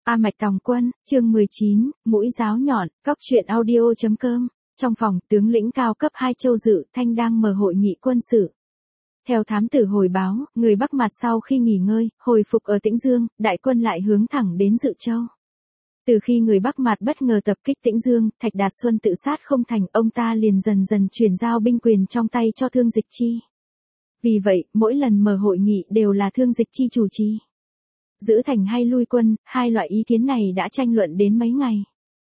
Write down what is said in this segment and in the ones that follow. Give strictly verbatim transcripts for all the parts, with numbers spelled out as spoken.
A Mạch Tòng Quân, chương mười chín, mũi giáo nhọn, cóc truyện audio.com. Trong phòng, tướng lĩnh cao cấp hai Châu Dự Thanh đang mở hội nghị quân sự. Theo thám tử hồi báo, người Bắc Mạt sau khi nghỉ ngơi, hồi phục ở Tĩnh Dương, đại quân lại hướng thẳng đến Dự Châu. Từ khi người Bắc Mạt bất ngờ tập kích Tĩnh Dương, Thạch Đạt Xuân tự sát không thành, ông ta liền dần dần chuyển giao binh quyền trong tay cho Thương Dịch Chi. Vì vậy, mỗi lần mở hội nghị đều là Thương Dịch Chi chủ trì. Giữ thành hay lui quân, hai loại ý kiến này đã tranh luận đến mấy ngày.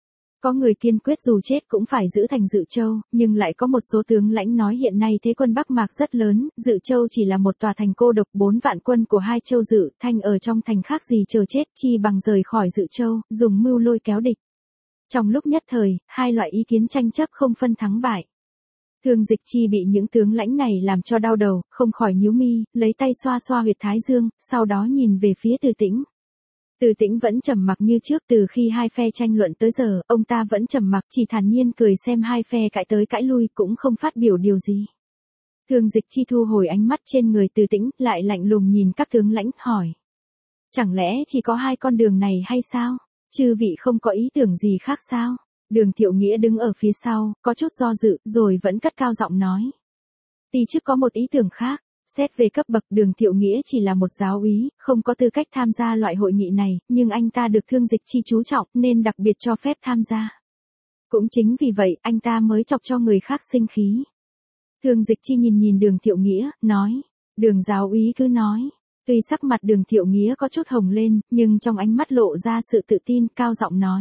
Có người kiên quyết dù chết cũng phải giữ thành Dự Châu, nhưng lại có một số tướng lãnh nói hiện nay thế quân Bắc Mạc rất lớn, Dự Châu chỉ là một tòa thành cô độc, bốn vạn quân của hai Châu Dự Thanh ở trong thành khác gì chờ chết, chi bằng rời khỏi Dự Châu, dùng mưu lôi kéo địch. Trong lúc nhất thời, hai loại ý kiến tranh chấp không phân thắng bại. Thương Dịch Chi bị những tướng lãnh này làm cho đau đầu, không khỏi nhíu mi, lấy tay xoa xoa huyệt thái dương, sau đó nhìn về phía Từ Tĩnh. Từ Tĩnh vẫn trầm mặc như trước, từ khi hai phe tranh luận tới giờ, ông ta vẫn trầm mặc, chỉ thản nhiên cười xem hai phe cãi tới cãi lui, cũng không phát biểu điều gì. Thương Dịch Chi thu hồi ánh mắt trên người Từ Tĩnh, lại lạnh lùng nhìn các tướng lãnh, hỏi: chẳng lẽ chỉ có hai con đường này hay sao? Chư vị không có ý tưởng gì khác sao? Đường Thiệu Nghĩa đứng ở phía sau, có chút do dự, rồi vẫn cất cao giọng nói: Ti chức có một ý tưởng khác. Xét về cấp bậc, Đường Thiệu Nghĩa chỉ là một giáo úy, không có tư cách tham gia loại hội nghị này, nhưng anh ta được Thương Dịch Chi chú trọng, nên đặc biệt cho phép tham gia. Cũng chính vì vậy, anh ta mới chọc cho người khác sinh khí. Thương Dịch Chi nhìn nhìn Đường Thiệu Nghĩa, nói: Đường giáo úy cứ nói. Tuy sắc mặt Đường Thiệu Nghĩa có chút hồng lên, nhưng trong ánh mắt lộ ra sự tự tin, cao giọng nói: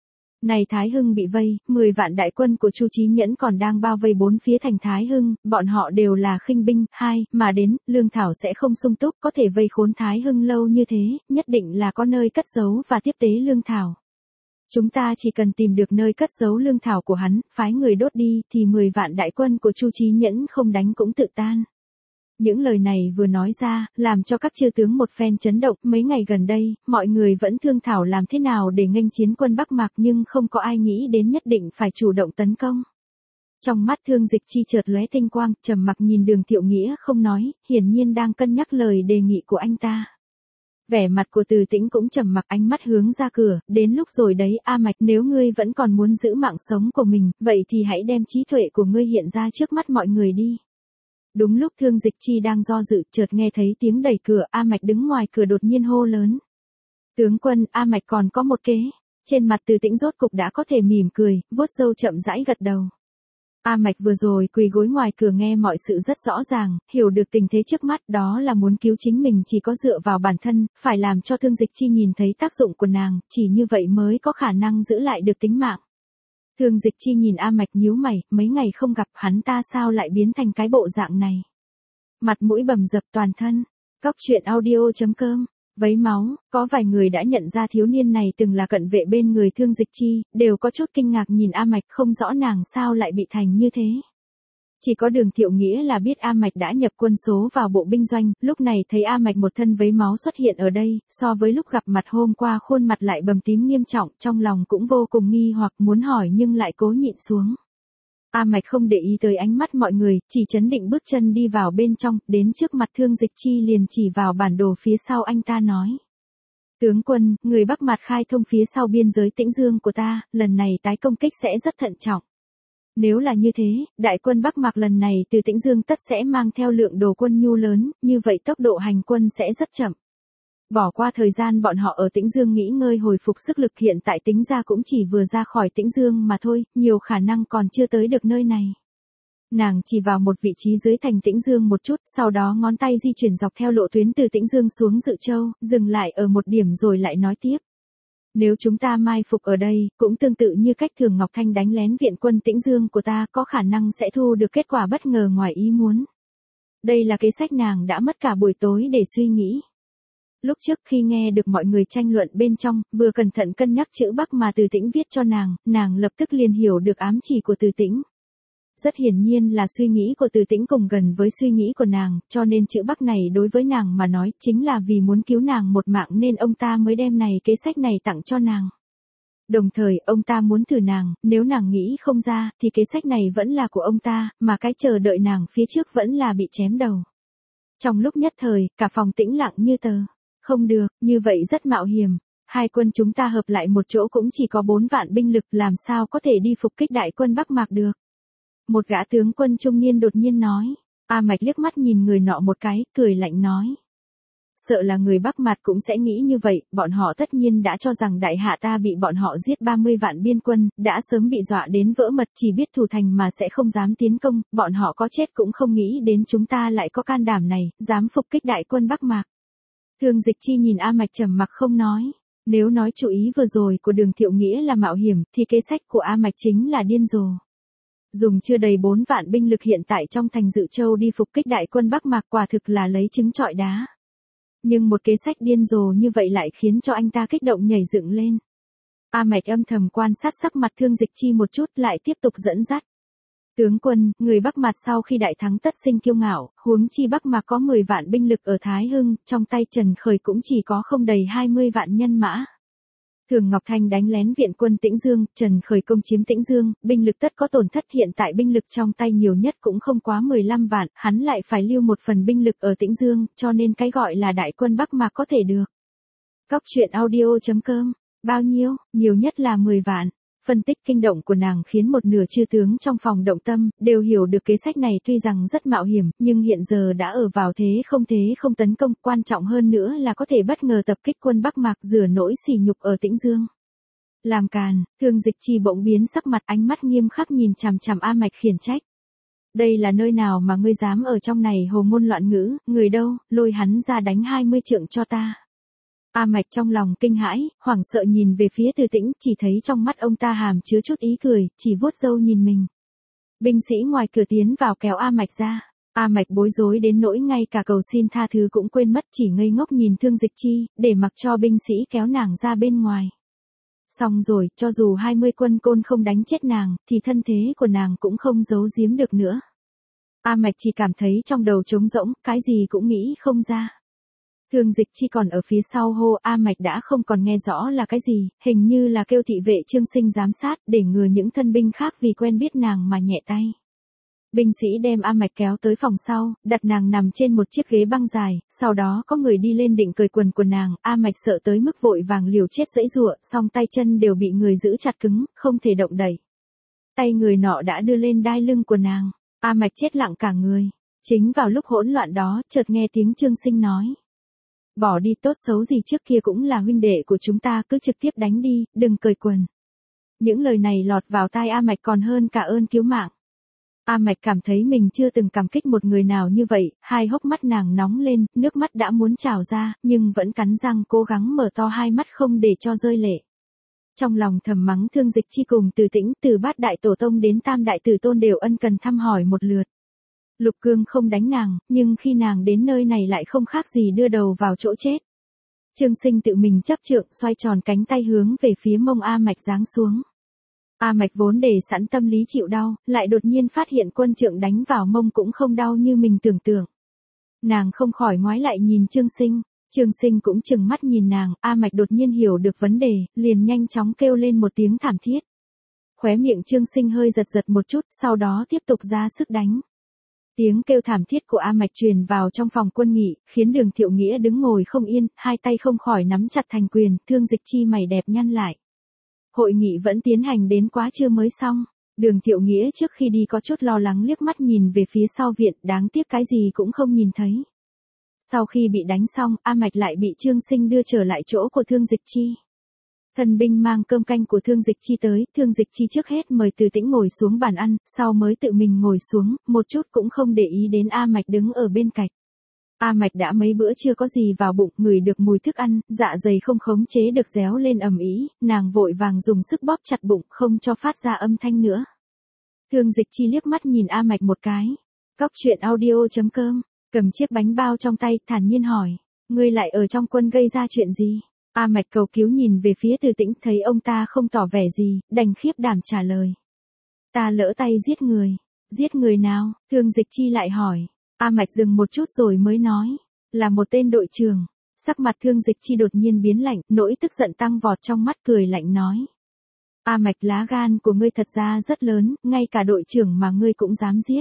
Này Thái Hưng bị vây, mười vạn đại quân của Chu Chí Nhẫn còn đang bao vây bốn phía thành Thái Hưng, bọn họ đều là khinh binh, hai, mà đến, lương thảo sẽ không sung túc, có thể vây khốn Thái Hưng lâu như thế, nhất định là có nơi cất giấu và tiếp tế lương thảo. Chúng ta chỉ cần tìm được nơi cất giấu lương thảo của hắn, phái người đốt đi, thì mười vạn đại quân của Chu Chí Nhẫn không đánh cũng tự tan. Những lời này vừa nói ra, làm cho các chư tướng một phen chấn động. Mấy ngày gần đây, mọi người vẫn thương thảo làm thế nào để nghênh chiến quân Bắc Mạc, nhưng không có ai nghĩ đến nhất định phải chủ động tấn công. Trong mắt Thương Dịch Chi chợt lóe tinh quang, trầm mặc nhìn Đường Thiệu Nghĩa không nói, hiển nhiên đang cân nhắc lời đề nghị của anh ta. Vẻ mặt của Từ Tĩnh cũng trầm mặc, ánh mắt hướng ra cửa, đến lúc rồi đấy, A Mạch, nếu ngươi vẫn còn muốn giữ mạng sống của mình, vậy thì hãy đem trí tuệ của ngươi hiện ra trước mắt mọi người đi. Đúng lúc Thương Dịch Chi đang do dự, chợt nghe thấy tiếng đẩy cửa, A Mạch đứng ngoài cửa đột nhiên hô lớn: Tướng quân, A Mạch còn có một kế. Trên mặt Từ Tĩnh rốt cục đã có thể mỉm cười, vuốt râu chậm rãi gật đầu. A Mạch vừa rồi quỳ gối ngoài cửa nghe mọi sự rất rõ ràng, hiểu được tình thế trước mắt, đó là muốn cứu chính mình chỉ có dựa vào bản thân, phải làm cho Thương Dịch Chi nhìn thấy tác dụng của nàng, chỉ như vậy mới có khả năng giữ lại được tính mạng. Thương Dịch Chi nhìn A Mạch nhíu mày, mấy ngày không gặp hắn ta sao lại biến thành cái bộ dạng này. Mặt mũi bầm dập toàn thân. Cóc truyện audio.com. Vấy máu, có vài người đã nhận ra thiếu niên này từng là cận vệ bên người Thương Dịch Chi, đều có chút kinh ngạc nhìn A Mạch, không rõ nàng sao lại bị thành như thế. Chỉ có Đường Thiệu Nghĩa là biết A Mạch đã nhập quân số vào bộ binh doanh, lúc này thấy A Mạch một thân vấy máu xuất hiện ở đây, so với lúc gặp mặt hôm qua khuôn mặt lại bầm tím nghiêm trọng, trong lòng cũng vô cùng nghi hoặc muốn hỏi nhưng lại cố nhịn xuống. A Mạch không để ý tới ánh mắt mọi người, chỉ chấn định bước chân đi vào bên trong, đến trước mặt Thương Dịch Chi liền chỉ vào bản đồ phía sau anh ta nói: Tướng quân, người Bắc Mạt khai thông phía sau biên giới Tĩnh Dương của ta, lần này tái công kích sẽ rất thận trọng. Nếu là như thế, đại quân Bắc Mạc lần này từ Tĩnh Dương tất sẽ mang theo lượng đồ quân nhu lớn, như vậy tốc độ hành quân sẽ rất chậm. Bỏ qua thời gian bọn họ ở Tĩnh Dương nghỉ ngơi hồi phục sức lực, hiện tại tính ra cũng chỉ vừa ra khỏi Tĩnh Dương mà thôi, nhiều khả năng còn chưa tới được nơi này. Nàng chỉ vào một vị trí dưới thành Tĩnh Dương một chút, sau đó ngón tay di chuyển dọc theo lộ tuyến từ Tĩnh Dương xuống Dự Châu, dừng lại ở một điểm rồi lại nói tiếp. Nếu chúng ta mai phục ở đây, cũng tương tự như cách Thường Ngọc Thanh đánh lén viện quân Tĩnh Dương của ta, có khả năng sẽ thu được kết quả bất ngờ ngoài ý muốn. Đây là kế sách nàng đã mất cả buổi tối để suy nghĩ. Lúc trước khi nghe được mọi người tranh luận bên trong, vừa cẩn thận cân nhắc chữ Bắc mà Từ Tĩnh viết cho nàng, nàng lập tức liền hiểu được ám chỉ của Từ Tĩnh. Rất hiển nhiên là suy nghĩ của Từ Tĩnh cùng gần với suy nghĩ của nàng, cho nên chữ Bắc này đối với nàng mà nói chính là vì muốn cứu nàng một mạng nên ông ta mới đem này kế sách này tặng cho nàng. Đồng thời, ông ta muốn thử nàng, nếu nàng nghĩ không ra, thì kế sách này vẫn là của ông ta, mà cái chờ đợi nàng phía trước vẫn là bị chém đầu. Trong lúc nhất thời, cả phòng tĩnh lặng như tờ. Không được, như vậy rất mạo hiểm. Hai quân chúng ta hợp lại một chỗ cũng chỉ có bốn vạn binh lực, làm sao có thể đi phục kích đại quân Bắc Mạc được. Một gã tướng quân trung niên đột nhiên nói. A Mạch liếc mắt nhìn người nọ một cái, cười lạnh nói. Sợ là người Bắc Mạc cũng sẽ nghĩ như vậy, bọn họ tất nhiên đã cho rằng đại hạ ta bị bọn họ giết ba mươi vạn biên quân, đã sớm bị dọa đến vỡ mật, chỉ biết thủ thành mà sẽ không dám tiến công, bọn họ có chết cũng không nghĩ đến chúng ta lại có can đảm này, dám phục kích đại quân Bắc Mạc. Thương Dịch Chi nhìn A Mạch trầm mặc không nói. Nếu nói chủ ý vừa rồi của Đường Thiệu Nghĩa là mạo hiểm, thì kế sách của A Mạch chính là điên rồ. Dùng chưa đầy bốn vạn binh lực hiện tại trong thành Dự Châu đi phục kích đại quân Bắc Mạc quả thực là lấy trứng trọi đá. Nhưng một kế sách điên rồ như vậy lại khiến cho anh ta kích động nhảy dựng lên. A Mạch âm thầm quan sát sắc mặt Thương Dịch Chi một chút, lại tiếp tục dẫn dắt. Tướng quân, người Bắc Mạc sau khi đại thắng tất sinh kiêu ngạo, huống chi Bắc Mạc có mười vạn binh lực ở Thái Hưng, trong tay Trần Khởi cũng chỉ có không đầy hai mươi vạn nhân mã. Thường Ngọc Thanh đánh lén viện quân Tĩnh Dương, Trần Khởi công chiếm Tĩnh Dương, binh lực tất có tổn thất, hiện tại binh lực trong tay nhiều nhất cũng không quá mười lăm vạn, hắn lại phải lưu một phần binh lực ở Tĩnh Dương, cho nên cái gọi là đại quân Bắc Mạc có thể được. Cóc truyện audio chấm com, bao nhiêu, nhiều nhất là mười vạn. Phân tích kinh động của nàng khiến một nửa chư tướng trong phòng động tâm, đều hiểu được kế sách này tuy rằng rất mạo hiểm, nhưng hiện giờ đã ở vào thế không thế không tấn công, quan trọng hơn nữa là có thể bất ngờ tập kích quân Bắc Mạc, rửa nỗi sỉ nhục ở Tĩnh Dương. Làm càn, Thương Dịch Chi bỗng biến sắc mặt, ánh mắt nghiêm khắc nhìn chằm chằm A Mạch khiển trách. Đây là nơi nào mà ngươi dám ở trong này hồ ngôn loạn ngữ, người đâu, lôi hắn ra đánh hai mươi trượng cho ta. A Mạch trong lòng kinh hãi, hoảng sợ nhìn về phía Từ Tĩnh, chỉ thấy trong mắt ông ta hàm chứa chút ý cười, chỉ vuốt râu nhìn mình. Binh sĩ ngoài cửa tiến vào kéo A Mạch ra. A Mạch bối rối đến nỗi ngay cả cầu xin tha thứ cũng quên mất, chỉ ngây ngốc nhìn Thương Dịch Chi, để mặc cho binh sĩ kéo nàng ra bên ngoài. Xong rồi, cho dù hai mươi quân côn không đánh chết nàng, thì thân thế của nàng cũng không giấu giếm được nữa. A Mạch chỉ cảm thấy trong đầu trống rỗng, cái gì cũng nghĩ không ra. Thương Dịch Chi còn ở phía sau hô, A Mạch đã không còn nghe rõ là cái gì, hình như là kêu thị vệ Trương Sinh giám sát, để ngừa những thân binh khác vì quen biết nàng mà nhẹ tay. Binh sĩ đem A Mạch kéo tới phòng sau, đặt nàng nằm trên một chiếc ghế băng dài, sau đó có người đi lên định cởi quần của nàng, A Mạch sợ tới mức vội vàng liều chết giãy giụa, song tay chân đều bị người giữ chặt cứng, không thể động đậy. Tay người nọ đã đưa lên đai lưng của nàng, A Mạch chết lặng cả người. Chính vào lúc hỗn loạn đó, chợt nghe tiếng Trương Sinh nói. Bỏ đi, tốt xấu gì trước kia cũng là huynh đệ của chúng ta, cứ trực tiếp đánh đi, đừng cởi quần. Những lời này lọt vào tai A Mạch còn hơn cả ơn cứu mạng. A Mạch cảm thấy mình chưa từng cảm kích một người nào như vậy, hai hốc mắt nàng nóng lên, nước mắt đã muốn trào ra, nhưng vẫn cắn răng cố gắng mở to hai mắt không để cho rơi lệ. Trong lòng thầm mắng Thương Dịch Chi cùng Từ Tĩnh, từ bát đại tổ tông đến tam đại tử tôn đều ân cần thăm hỏi một lượt. Lục Cương không đánh nàng, nhưng khi nàng đến nơi này lại không khác gì đưa đầu vào chỗ chết. Trương Sinh tự mình chấp trượng, xoay tròn cánh tay hướng về phía mông A Mạch giáng xuống. A Mạch vốn để sẵn tâm lý chịu đau, lại đột nhiên phát hiện quân trượng đánh vào mông cũng không đau như mình tưởng tượng. Nàng không khỏi ngoái lại nhìn Trương Sinh, Trương Sinh cũng chừng mắt nhìn nàng, A Mạch đột nhiên hiểu được vấn đề, liền nhanh chóng kêu lên một tiếng thảm thiết. Khóe miệng Trương Sinh hơi giật giật một chút, sau đó tiếp tục ra sức đánh. Tiếng kêu thảm thiết của A Mạch truyền vào trong phòng quân nghị, khiến Đường Thiệu Nghĩa đứng ngồi không yên, hai tay không khỏi nắm chặt thành quyền, Thương Dịch Chi mày đẹp nhăn lại. Hội nghị vẫn tiến hành đến quá trưa mới xong. Đường Thiệu Nghĩa trước khi đi có chút lo lắng liếc mắt nhìn về phía sau viện, đáng tiếc cái gì cũng không nhìn thấy. Sau khi bị đánh xong, A Mạch lại bị Trương Sinh đưa trở lại chỗ của Thương Dịch Chi. Thần binh mang cơm canh của Thương Dịch Chi tới, Thương Dịch Chi trước hết mời Từ Tĩnh ngồi xuống bàn ăn, sau mới tự mình ngồi xuống, một chút cũng không để ý đến A Mạch đứng ở bên cạnh. A Mạch đã mấy bữa chưa có gì vào bụng, ngửi được mùi thức ăn, dạ dày không khống chế được réo lên ầm ĩ, nàng vội vàng dùng sức bóp chặt bụng, không cho phát ra âm thanh nữa. Thương Dịch Chi liếc mắt nhìn A Mạch một cái. Cóc truyện audio chấm com, cầm chiếc bánh bao trong tay, thản nhiên hỏi, ngươi lại ở trong quân gây ra chuyện gì? A Mạch cầu cứu nhìn về phía Từ Tĩnh, thấy ông ta không tỏ vẻ gì, đành khiếp đảm trả lời. Ta lỡ tay giết người. Giết người nào? Thương Dịch Chi lại hỏi. A Mạch dừng một chút rồi mới nói. Là một tên đội trưởng. Sắc mặt Thương Dịch Chi đột nhiên biến lạnh, nỗi tức giận tăng vọt trong mắt, cười lạnh nói. A Mạch, lá gan của ngươi thật ra rất lớn, ngay cả đội trưởng mà ngươi cũng dám giết.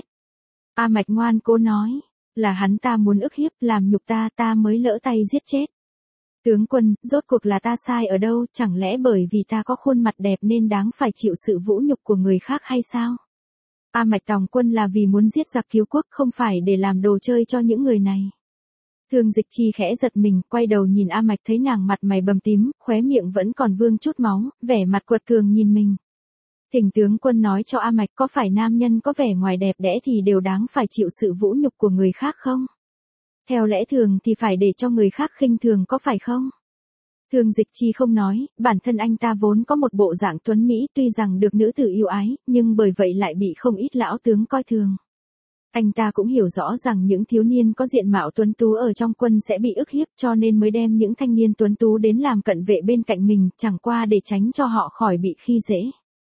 A Mạch ngoan cố nói. Là hắn ta muốn ức hiếp, làm nhục ta, ta mới lỡ tay giết chết. Tướng quân, rốt cuộc là ta sai ở đâu, chẳng lẽ bởi vì ta có khuôn mặt đẹp nên đáng phải chịu sự vũ nhục của người khác hay sao? A Mạch tòng quân là vì muốn giết giặc cứu quốc, không phải để làm đồ chơi cho những người này. Thương Dịch Chi khẽ giật mình, quay đầu nhìn A Mạch thấy nàng mặt mày bầm tím, khóe miệng vẫn còn vương chút máu, vẻ mặt quật cường nhìn mình. Thỉnh tướng quân nói cho A Mạch, có phải nam nhân có vẻ ngoài đẹp đẽ thì đều đáng phải chịu sự vũ nhục của người khác không? Theo lẽ thường thì phải để cho người khác khinh thường có phải không? Thương Dịch Chi không nói, bản thân anh ta vốn có một bộ dạng tuấn Mỹ tuy rằng được nữ tử yêu ái, nhưng bởi vậy lại bị không ít lão tướng coi thường. Anh ta cũng hiểu rõ rằng những thiếu niên có diện mạo tuấn tú ở trong quân sẽ bị ức hiếp cho nên mới đem những thanh niên tuấn tú đến làm cận vệ bên cạnh mình, chẳng qua để tránh cho họ khỏi bị khi dễ.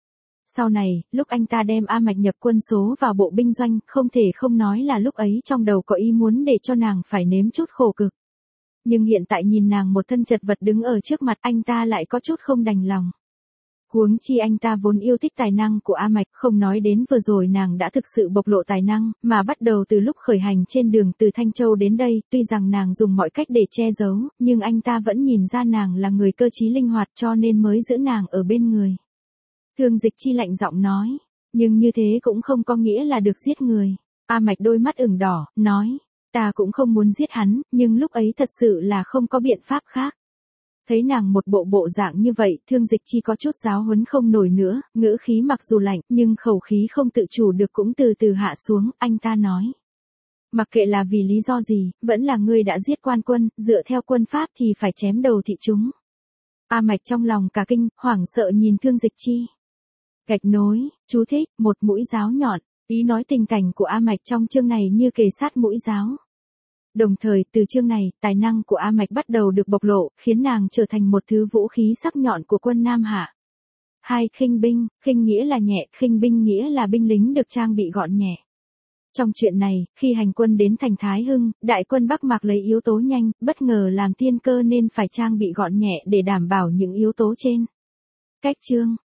Sau này, lúc anh ta đem A Mạch nhập quân số vào bộ binh doanh, không thể không nói là lúc ấy trong đầu có ý muốn để cho nàng phải nếm chút khổ cực. Nhưng hiện tại nhìn nàng một thân chật vật đứng ở trước mặt, anh ta lại có chút không đành lòng. Huống chi anh ta vốn yêu thích tài năng của A Mạch, không nói đến vừa rồi nàng đã thực sự bộc lộ tài năng, mà bắt đầu từ lúc khởi hành trên đường từ Thanh Châu đến đây, tuy rằng nàng dùng mọi cách để che giấu, nhưng anh ta vẫn nhìn ra nàng là người cơ trí linh hoạt cho nên mới giữ nàng ở bên người. Thương Dịch Chi lạnh giọng nói, nhưng như thế cũng không có nghĩa là được giết người. A Mạch đôi mắt ửng đỏ, nói, ta cũng không muốn giết hắn, nhưng lúc ấy thật sự là không có biện pháp khác. Thấy nàng một bộ bộ dạng như vậy, Thương Dịch Chi có chút giáo huấn không nổi nữa, ngữ khí mặc dù lạnh, nhưng khẩu khí không tự chủ được cũng từ từ hạ xuống, anh ta nói. Mặc kệ là vì lý do gì, vẫn là ngươi đã giết quan quân, dựa theo quân pháp thì phải chém đầu thị chúng. A Mạch trong lòng cả kinh, hoảng sợ nhìn Thương Dịch Chi. Gạch nối, chú thích, một mũi giáo nhọn, ý nói tình cảnh của A Mạch trong chương này như kề sát mũi giáo. Đồng thời, từ chương này, tài năng của A Mạch bắt đầu được bộc lộ, khiến nàng trở thành một thứ vũ khí sắc nhọn của quân Nam Hạ. Hai, khinh binh, khinh nghĩa là nhẹ, khinh binh nghĩa là binh lính được trang bị gọn nhẹ. Trong chuyện này, khi hành quân đến thành Thái Hưng, đại quân Bắc Mạc lấy yếu tố nhanh, bất ngờ làm tiên cơ nên phải trang bị gọn nhẹ để đảm bảo những yếu tố trên. Cách chương